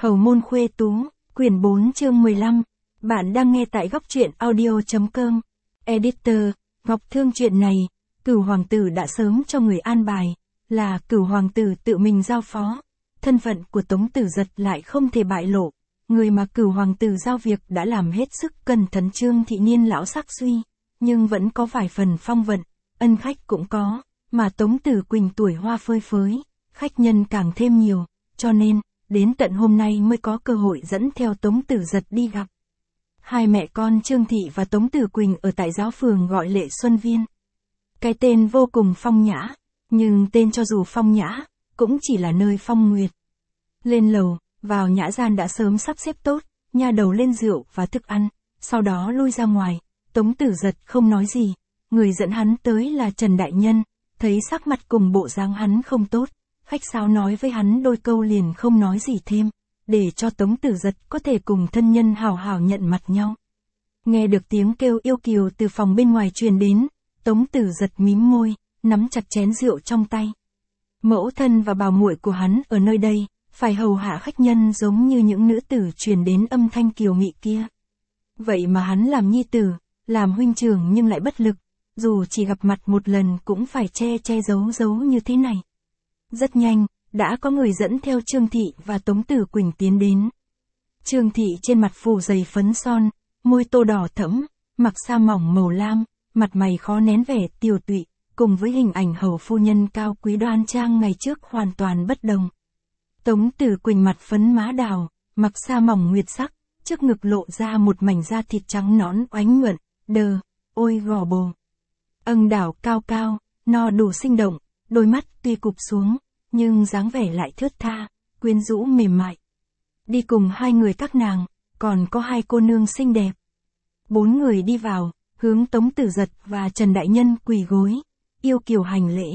Hầu môn khuê tú, quyển 4 chương 15. Bạn đang nghe tại góc truyện audio.com. Editor, Ngọc Thương. Chuyện này, Cửu hoàng tử đã sớm cho người an bài, là Cửu hoàng tử tự mình giao phó. Thân phận của Tống Tử Giật lại không thể bại lộ. Người mà Cửu hoàng tử giao việc đã làm hết sức cẩn thận. Trương thị niên lão sắc suy, nhưng vẫn có vài phần phong vận, ân khách cũng có, mà Tống Tử Quỳnh tuổi hoa phơi phới, khách nhân càng thêm nhiều, cho nên đến tận hôm nay mới có cơ hội dẫn theo Tống Tử Giật đi gặp. Hai mẹ con Trương Thị và Tống Tử Quỳnh ở tại giáo phường gọi Lệ Xuân Viên. Cái tên vô cùng phong nhã, nhưng tên cho dù phong nhã, cũng chỉ là nơi phong nguyệt. Lên lầu, vào nhã gian đã sớm sắp xếp tốt, nha đầu lên rượu và thức ăn, sau đó lui ra ngoài. Tống Tử Giật không nói gì, người dẫn hắn tới là Trần Đại Nhân, thấy sắc mặt cùng bộ dáng hắn không tốt. Khách sáo nói với hắn đôi câu liền không nói gì thêm, để cho Tống Tử Giật có thể cùng thân nhân hào hào nhận mặt nhau. Nghe được tiếng kêu yêu kiều từ phòng bên ngoài truyền đến, Tống Tử Giật mím môi, nắm chặt chén rượu trong tay. Mẫu thân và bảo muội của hắn ở nơi đây, phải hầu hạ khách nhân giống như những nữ tử truyền đến âm thanh kiều mị kia. Vậy mà hắn làm nhi tử, làm huynh trưởng nhưng lại bất lực, dù chỉ gặp mặt một lần cũng phải che giấu như thế này. Rất nhanh, đã có người dẫn theo Trương Thị và Tống Tử Quỳnh tiến đến. Trương Thị trên mặt phủ dày phấn son, môi tô đỏ thẫm, mặc sa mỏng màu lam, mặt mày khó nén vẻ tiều tụy, cùng với hình ảnh hầu phu nhân cao quý đoan trang ngày trước hoàn toàn bất đồng. Tống Tử Quỳnh mặt phấn má đào, mặc sa mỏng nguyệt sắc, trước ngực lộ ra một mảnh da thịt trắng nõn oánh nhuận, đờ, ôi gò bồ. Âng đảo cao cao, no đủ sinh động, đôi mắt tuy cụp xuống, nhưng dáng vẻ lại thướt tha, quyến rũ mềm mại. Đi cùng hai người các nàng, còn có hai cô nương xinh đẹp. Bốn người đi vào, hướng Tống Tử Giật và Trần Đại Nhân quỳ gối, yêu kiều hành lễ.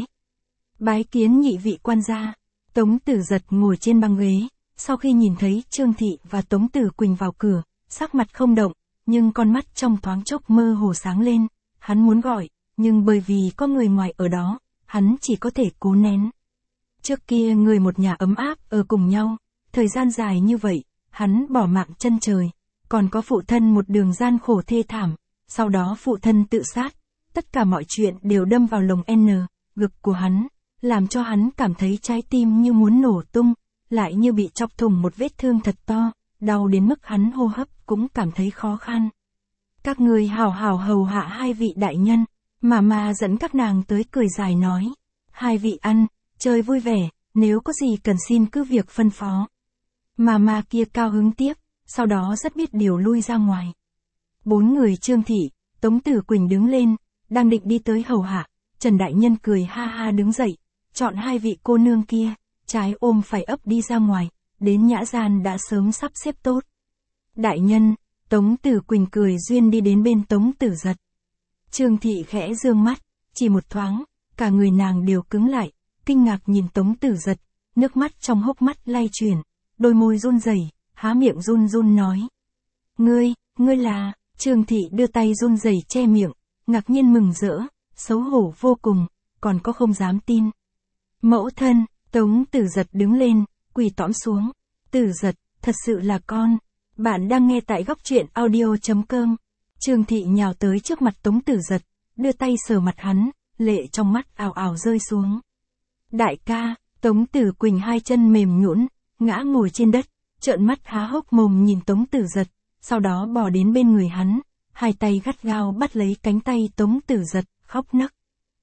Bái kiến nhị vị quan gia. Tống Tử Giật ngồi trên băng ghế, sau khi nhìn thấy Trương Thị và Tống Tử Quỳnh vào cửa, sắc mặt không động, nhưng con mắt trong thoáng chốc mơ hồ sáng lên, hắn muốn gọi, nhưng bởi vì có người ngoài ở đó, hắn chỉ có thể cố nén. Trước kia người một nhà ấm áp ở cùng nhau, thời gian dài như vậy, hắn bỏ mạng chân trời, còn có phụ thân một đường gian khổ thê thảm, sau đó phụ thân tự sát, tất cả mọi chuyện đều đâm vào lồng ngực của hắn, làm cho hắn cảm thấy trái tim như muốn nổ tung, lại như bị chọc thủng một vết thương thật to, đau đến mức hắn hô hấp cũng cảm thấy khó khăn. Các người hào hào hầu hạ hai vị đại nhân, mà dẫn các nàng tới cười dài nói, hai vị ăn, chơi vui vẻ, nếu có gì cần xin cứ việc phân phó. Mà kia cao hứng tiếp, sau đó rất biết điều lui ra ngoài. Bốn người Trương Thị, Tống Tử Quỳnh đứng lên, đang định đi tới hầu hạ, Trần Đại Nhân cười ha ha đứng dậy, chọn hai vị cô nương kia, trái ôm phải ấp đi ra ngoài, đến nhã gian đã sớm sắp xếp tốt. Đại Nhân, Tống Tử Quỳnh cười duyên đi đến bên Tống Tử Giật. Trương Thị khẽ dương mắt, chỉ một thoáng, cả người nàng đều cứng lại, kinh ngạc nhìn Tống Tử Giật, nước mắt trong hốc mắt lay chuyển, đôi môi run rẩy, há miệng run nói. Ngươi là, Trương Thị đưa tay run rẩy che miệng, ngạc nhiên mừng rỡ, xấu hổ vô cùng, còn có không dám tin. Mẫu thân, Tống Tử Giật đứng lên, quỳ tõm xuống. Tử Giật, thật sự là con. Bạn đang nghe tại góc truyện audio.com. Trương Thị nhào tới trước mặt Tống Tử Giật, đưa tay sờ mặt hắn, lệ trong mắt ào ào rơi xuống. Đại ca, Tống Tử Quỳnh hai chân mềm nhũn, ngã ngồi trên đất, trợn mắt há hốc mồm nhìn Tống Tử Giật, sau đó bò đến bên người hắn, hai tay gắt gao bắt lấy cánh tay Tống Tử Giật, khóc nấc.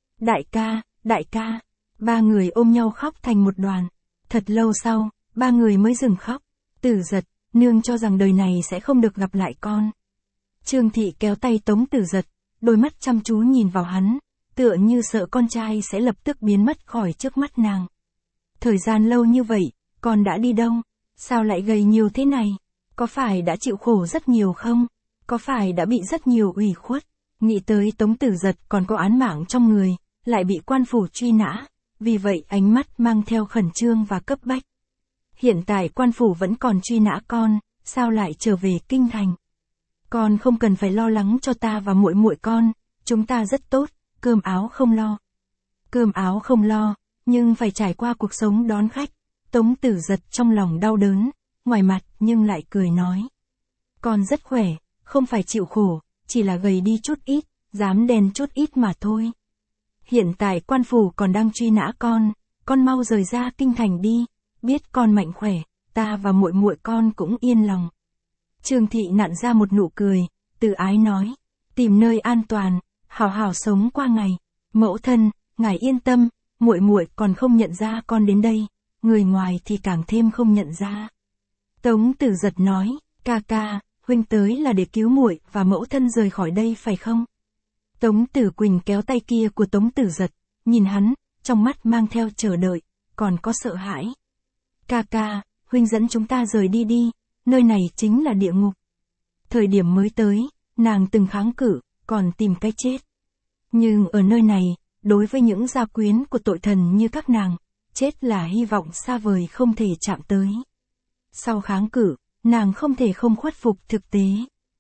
Đại ca, ba người ôm nhau khóc thành một đoàn. Thật lâu sau, ba người mới dừng khóc. Tử Giật, nương cho rằng đời này sẽ không được gặp lại con. Trương Thị kéo tay Tống Tử Giật, đôi mắt chăm chú nhìn vào hắn, tựa như sợ con trai sẽ lập tức biến mất khỏi trước mắt nàng. Thời gian lâu như vậy, con đã đi đâu? Sao lại gầy nhiều thế này? Có phải đã chịu khổ rất nhiều không? Có phải đã bị rất nhiều ủy khuất? Nghĩ tới Tống Tử Giật còn có án mạng trong người, lại bị quan phủ truy nã, vì vậy ánh mắt mang theo khẩn trương và cấp bách. Hiện tại quan phủ vẫn còn truy nã con, sao lại trở về kinh thành? Con không cần phải lo lắng cho ta và muội muội con, chúng ta rất tốt, cơm áo không lo. Cơm áo không lo, nhưng phải trải qua cuộc sống đón khách. Tống Tử Giật trong lòng đau đớn, ngoài mặt nhưng lại cười nói. Con rất khỏe, không phải chịu khổ, chỉ là gầy đi chút ít, dám đen chút ít mà thôi. Hiện tại quan phủ còn đang truy nã con mau rời ra kinh thành đi, biết con mạnh khỏe, ta và muội muội con cũng yên lòng. Trương Thị nặn ra một nụ cười, từ ái nói, tìm nơi an toàn, hảo hảo sống qua ngày. Mẫu thân, ngài yên tâm, muội muội còn không nhận ra con đến đây, người ngoài thì càng thêm không nhận ra. Tống Tử Giật nói, ca ca, huynh tới là để cứu muội và mẫu thân rời khỏi đây phải không? Tống Tử Quỳnh kéo tay kia của Tống Tử Giật, nhìn hắn, trong mắt mang theo chờ đợi, còn có sợ hãi. Ca ca, huynh dẫn chúng ta rời đi đi, nơi này chính là địa ngục. Thời điểm mới tới, nàng từng kháng cự, còn tìm cái chết. Nhưng ở nơi này, đối với những gia quyến của tội thần như các nàng, chết là hy vọng xa vời không thể chạm tới. Sau kháng cự, nàng không thể không khuất phục thực tế.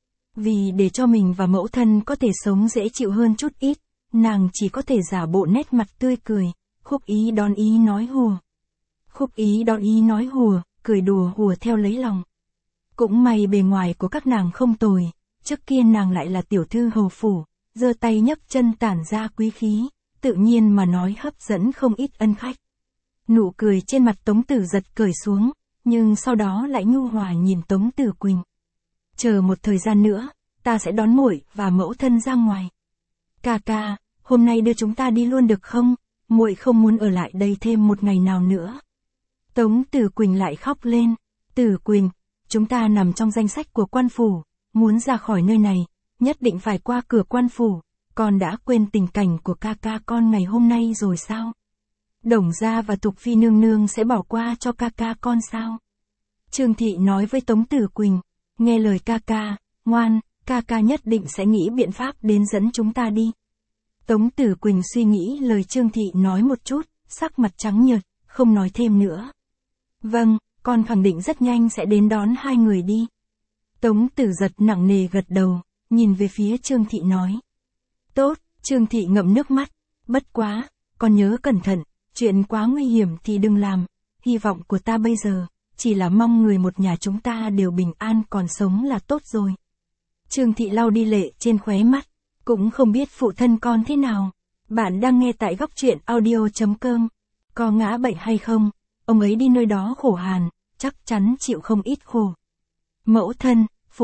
Vì để cho mình và mẫu thân có thể sống dễ chịu hơn chút ít, nàng chỉ có thể giả bộ nét mặt tươi cười, khúc ý đón ý nói hùa. Khúc ý đón ý nói hùa, cười đùa hùa theo lấy lòng. Cũng may bề ngoài của các nàng không tồi, trước kia nàng lại là tiểu thư hầu phủ, giơ tay nhấc chân tản ra quý khí, tự nhiên mà nói hấp dẫn không ít ân khách. Nụ cười trên mặt Tống Tử Giật cởi xuống, nhưng sau đó lại nhu hòa nhìn Tống Tử Quỳnh. Chờ một thời gian nữa, ta sẽ đón muội và mẫu thân ra ngoài. Ca ca, hôm nay đưa chúng ta đi luôn được không? Muội không muốn ở lại đây thêm một ngày nào nữa. Tống Tử Quỳnh lại khóc lên. Tử Quỳnh, chúng ta nằm trong danh sách của quan phủ, muốn ra khỏi nơi này, nhất định phải qua cửa quan phủ. Con đã quên tình cảnh của ca ca con ngày hôm nay rồi sao? Đồng gia và Thục Phi nương nương sẽ bỏ qua cho ca ca con sao? Trương Thị nói với Tống Tử Quỳnh, nghe lời ca ca, ngoan, ca ca nhất định sẽ nghĩ biện pháp đến dẫn chúng ta đi. Tống Tử Quỳnh suy nghĩ lời Trương Thị nói một chút, sắc mặt trắng nhợt, không nói thêm nữa. Vâng, con khẳng định rất nhanh sẽ đến đón hai người đi. Tống Tử Giật nặng nề gật đầu, nhìn về phía Trương Thị nói. Tốt, Trương Thị ngậm nước mắt, bất quá, con nhớ cẩn thận, chuyện quá nguy hiểm thì đừng làm, hy vọng của ta bây giờ, chỉ là mong người một nhà chúng ta đều bình an còn sống là tốt rồi. Trương Thị lau đi lệ trên khóe mắt, cũng không biết phụ thân con thế nào. Bạn đang nghe tại góc truyện audio.com. Có ngã bệnh hay không? Ông ấy đi nơi đó khổ hàn, chắc chắn chịu không ít khổ. Mẫu thân,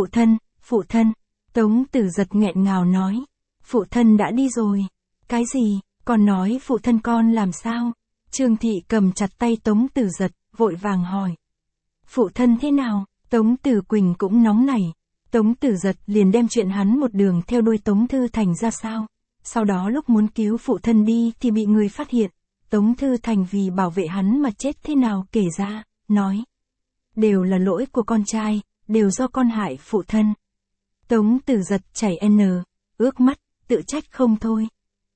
phụ thân, Tống Tử Giật nghẹn ngào nói. Phụ thân đã đi rồi. Cái gì? Con nói phụ thân con làm sao? Trương Thị cầm chặt tay Tống Tử Giật, vội vàng hỏi. Phụ thân thế nào? Tống Tử Quỳnh cũng nóng nảy. Tống Tử Giật liền đem chuyện hắn một đường theo đuôi Tống Thư Thành ra sao. Sau đó lúc muốn cứu phụ thân đi thì bị người phát hiện. Tống Thư Thành vì bảo vệ hắn mà chết thế nào kể ra, nói. Đều là lỗi của con trai, đều do con hại phụ thân. Tống Tử Giật chảy ướt mắt, tự trách không thôi.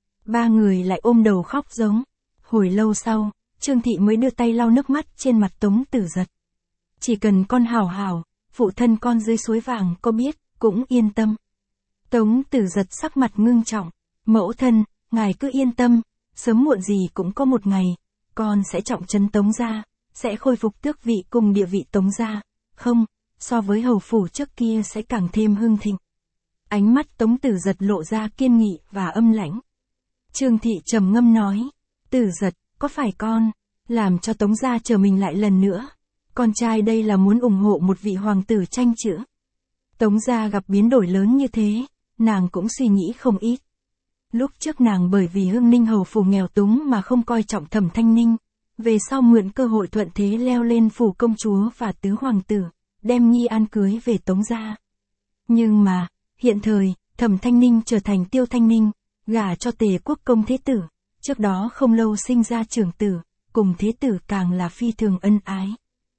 Ba người lại ôm đầu khóc giống. Hồi lâu sau, Trương Thị mới đưa tay lau nước mắt trên mặt Tống Tử Giật. Chỉ cần con hảo hảo, phụ thân con dưới suối vàng có biết, cũng yên tâm. Tống Tử Giật sắc mặt ngưng trọng. Mẫu thân, ngài cứ yên tâm, sớm muộn gì cũng có một ngày, con sẽ trọng trấn Tống gia, sẽ khôi phục tước vị cùng địa vị Tống gia. Không, so với hầu phủ trước kia sẽ càng thêm hưng thịnh. Ánh mắt Tống Tử Giật lộ ra kiên nghị và âm lãnh. Trương Thị trầm ngâm nói, Tử Giật, có phải con làm cho Tống gia trở mình lại lần nữa? Con trai đây là muốn ủng hộ một vị hoàng tử tranh chữ. Tống gia gặp biến đổi lớn như thế, nàng cũng suy nghĩ không ít. Lúc trước nàng bởi vì Hưng Ninh hầu phủ nghèo túng mà không coi trọng Thẩm Thanh Ninh, về sau mượn cơ hội thuận thế leo lên phủ công chúa và tứ hoàng tử, đem Nghi An cưới về Tống gia. Nhưng mà, hiện thời, Thẩm Thanh Ninh trở thành Tiêu Thanh Ninh, gả cho Tề Quốc công thế tử, trước đó không lâu sinh ra trưởng tử, cùng thế tử càng là phi thường ân ái.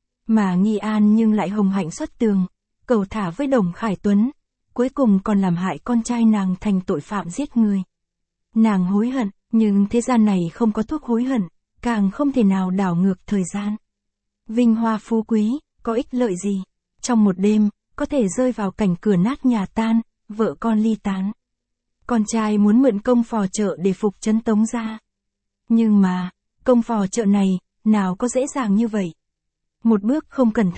Mà Nghi An nhưng lại hồng hạnh xuất tường, cầu thả với Đồng Khải Tuấn, cuối cùng còn làm hại con trai nàng thành tội phạm giết người. Nàng hối hận, nhưng thế gian này không có thuốc hối hận, càng không thể nào đảo ngược thời gian. Vinh hoa phú quý, có ích lợi gì? Trong một đêm, có thể rơi vào cảnh cửa nát nhà tan, vợ con ly tán. Con trai muốn mượn công phò trợ để phục trấn Tống gia. Nhưng mà, công phò trợ này, nào có dễ dàng như vậy. Một bước không cẩn thận,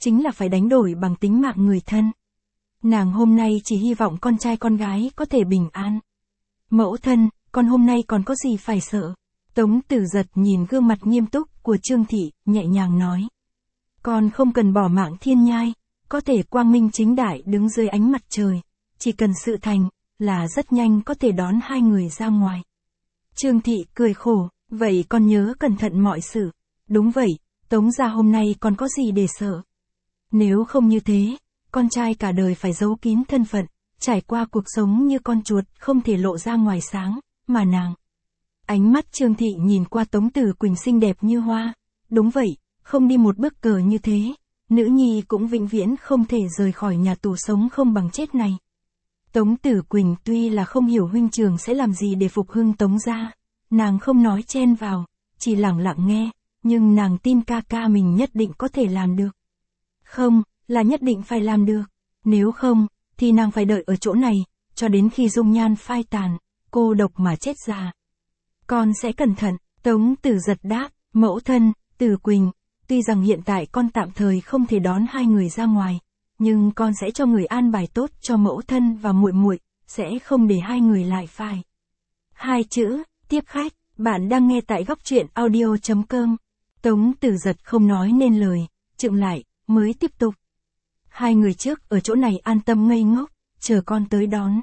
chính là phải đánh đổi bằng tính mạng người thân. Nàng hôm nay chỉ hy vọng con trai con gái có thể bình an. Mẫu thân, con hôm nay còn có gì phải sợ? Tống Tử Giật nhìn gương mặt nghiêm túc của Trương Thị, nhẹ nhàng nói. Con không cần bỏ mạng thiên nhai, có thể quang minh chính đại đứng dưới ánh mặt trời, chỉ cần sự thành, là rất nhanh có thể đón hai người ra ngoài. Trương Thị cười khổ, vậy con nhớ cẩn thận mọi sự. Đúng vậy, Tống gia hôm nay còn có gì để sợ? Nếu không như thế, con trai cả đời phải giấu kín thân phận, trải qua cuộc sống như con chuột không thể lộ ra ngoài sáng, mà nàng. Ánh mắt Trương Thị nhìn qua Tống Tử Quỳnh xinh đẹp như hoa. Đúng vậy, không đi một bước cờ như thế, nữ nhi cũng vĩnh viễn không thể rời khỏi nhà tù sống không bằng chết này. Tống Tử Quỳnh tuy là không hiểu huynh trưởng sẽ làm gì để phục hưng Tống gia, nàng không nói chen vào, chỉ lặng lặng nghe, nhưng nàng tin ca ca mình nhất định có thể làm được. Không, là nhất định phải làm được, nếu không, thì nàng phải đợi ở chỗ này, cho đến khi dung nhan phai tàn, cô độc mà chết già. Con sẽ cẩn thận, Tống Tử Giật đáp, mẫu thân, Tử Quỳnh, tuy rằng hiện tại con tạm thời không thể đón hai người ra ngoài, nhưng con sẽ cho người an bài tốt cho mẫu thân và muội muội, sẽ không để hai người lại phải. Hai chữ, tiếp khách, bạn đang nghe tại góc truyện audio.com. Tống Tử Giật không nói nên lời, chững lại, mới tiếp tục. Hai người trước ở chỗ này an tâm ngây ngốc, chờ con tới đón.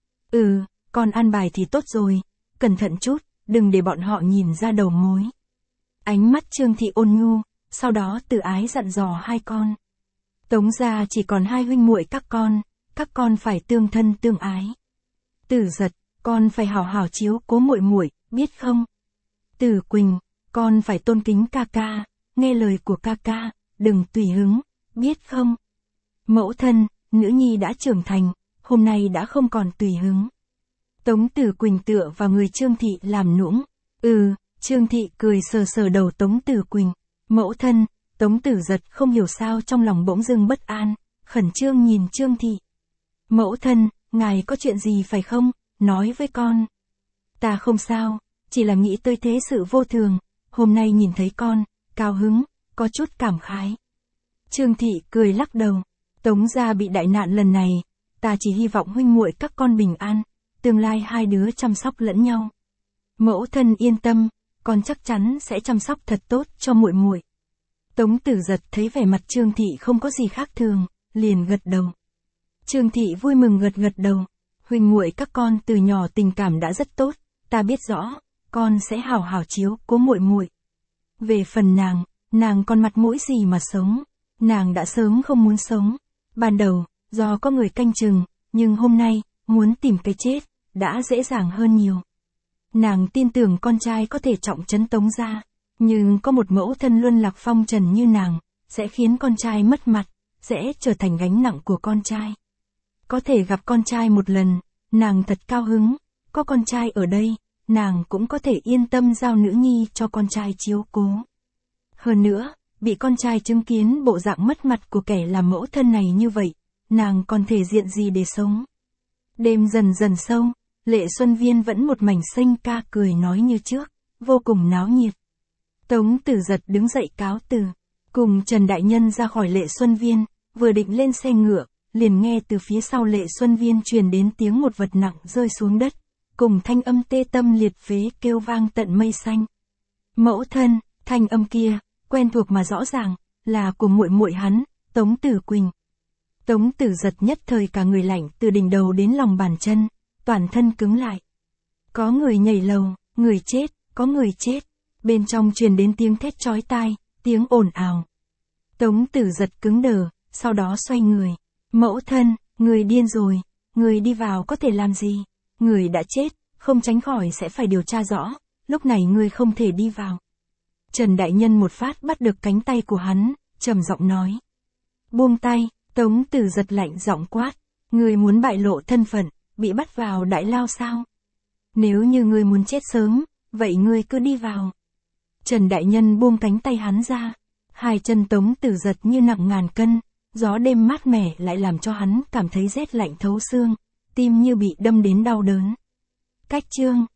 Con an bài thì tốt rồi, cẩn thận chút, đừng để bọn họ nhìn ra đầu mối. Ánh mắt Trương Thị ôn nhu, sau đó từ ái dặn dò hai con. Tống gia chỉ còn hai huynh muội các con phải tương thân tương ái. Tử Giật, con phải hảo hảo chiếu cố muội muội, biết không? Tử Quỳnh, con phải tôn kính ca ca, nghe lời của ca ca, đừng tùy hứng, biết không? Mẫu thân, nữ nhi đã trưởng thành, hôm nay đã không còn tùy hứng. Tống Tử Quỳnh tựa vào người Trương Thị làm nũng. Trương Thị cười sờ sờ đầu Tống Tử Quỳnh. Mẫu thân, Tống Tử Giật không hiểu sao trong lòng bỗng dưng bất an, khẩn trương nhìn Trương Thị. Mẫu thân, ngài có chuyện gì phải không? Nói với con. Ta không sao, chỉ là nghĩ tới thế sự vô thường, hôm nay nhìn thấy con, cao hứng, có chút cảm khái. Trương Thị cười lắc đầu. Tống gia bị đại nạn lần này, ta chỉ hy vọng huynh muội các con bình an, tương lai hai đứa chăm sóc lẫn nhau. Mẫu thân yên tâm, con chắc chắn sẽ chăm sóc thật tốt cho muội muội. Tống Tử Giật thấy vẻ mặt Trương Thị không có gì khác thường, liền gật đầu. Trương Thị vui mừng gật đầu. Huynh muội các con từ nhỏ tình cảm đã rất tốt, ta biết rõ, con sẽ hảo hảo chiếu cố muội muội. Về phần nàng còn mặt mũi gì mà sống, nàng đã sớm không muốn sống. Ban đầu, do có người canh chừng, nhưng hôm nay, muốn tìm cái chết, đã dễ dàng hơn nhiều. Nàng tin tưởng con trai có thể trọng trấn Tống gia, nhưng có một mẫu thân luân lạc phong trần như nàng, sẽ khiến con trai mất mặt, sẽ trở thành gánh nặng của con trai. Có thể gặp con trai một lần, nàng thật cao hứng, có con trai ở đây, nàng cũng có thể yên tâm giao nữ nhi cho con trai chiếu cố. Hơn nữa, bị con trai chứng kiến bộ dạng mất mặt của kẻ làm mẫu thân này như vậy, nàng còn thể diện gì để sống. Đêm dần dần sâu, Lệ Xuân Viên vẫn một mảnh xanh ca cười nói như trước, vô cùng náo nhiệt. Tống Tử Giật đứng dậy cáo từ, cùng Trần Đại Nhân ra khỏi Lệ Xuân Viên, vừa định lên xe ngựa, liền nghe từ phía sau Lệ Xuân Viên truyền đến tiếng một vật nặng rơi xuống đất, cùng thanh âm tê tâm liệt phế kêu vang tận mây xanh. Mẫu thân, thanh âm kia, quen thuộc mà rõ ràng, là của muội muội hắn, Tống Tử Quỳnh. Tống Tử Giật nhất thời cả người lạnh từ đỉnh đầu đến lòng bàn chân, toàn thân cứng lại. Có người nhảy lầu, người chết, có người chết. Bên trong truyền đến tiếng thét chói tai, tiếng ồn ào. Tống Tử Giật cứng đờ, sau đó xoay người. Mẫu thân, người điên rồi, người đi vào có thể làm gì? Người đã chết, không tránh khỏi sẽ phải điều tra rõ, lúc này người không thể đi vào. Trần Đại Nhân một phát bắt được cánh tay của hắn, trầm giọng nói. Buông tay, Tống Tử Giật lạnh giọng quát. Người muốn bại lộ thân phận, bị bắt vào đại lao sao? Nếu như người muốn chết sớm, vậy người cứ đi vào. Trần Đại Nhân buông cánh tay hắn ra. Hai chân Tống Tử Giật như nặng ngàn cân, gió đêm mát mẻ lại làm cho hắn cảm thấy rét lạnh thấu xương, tim như bị đâm đến đau đớn. Cách chương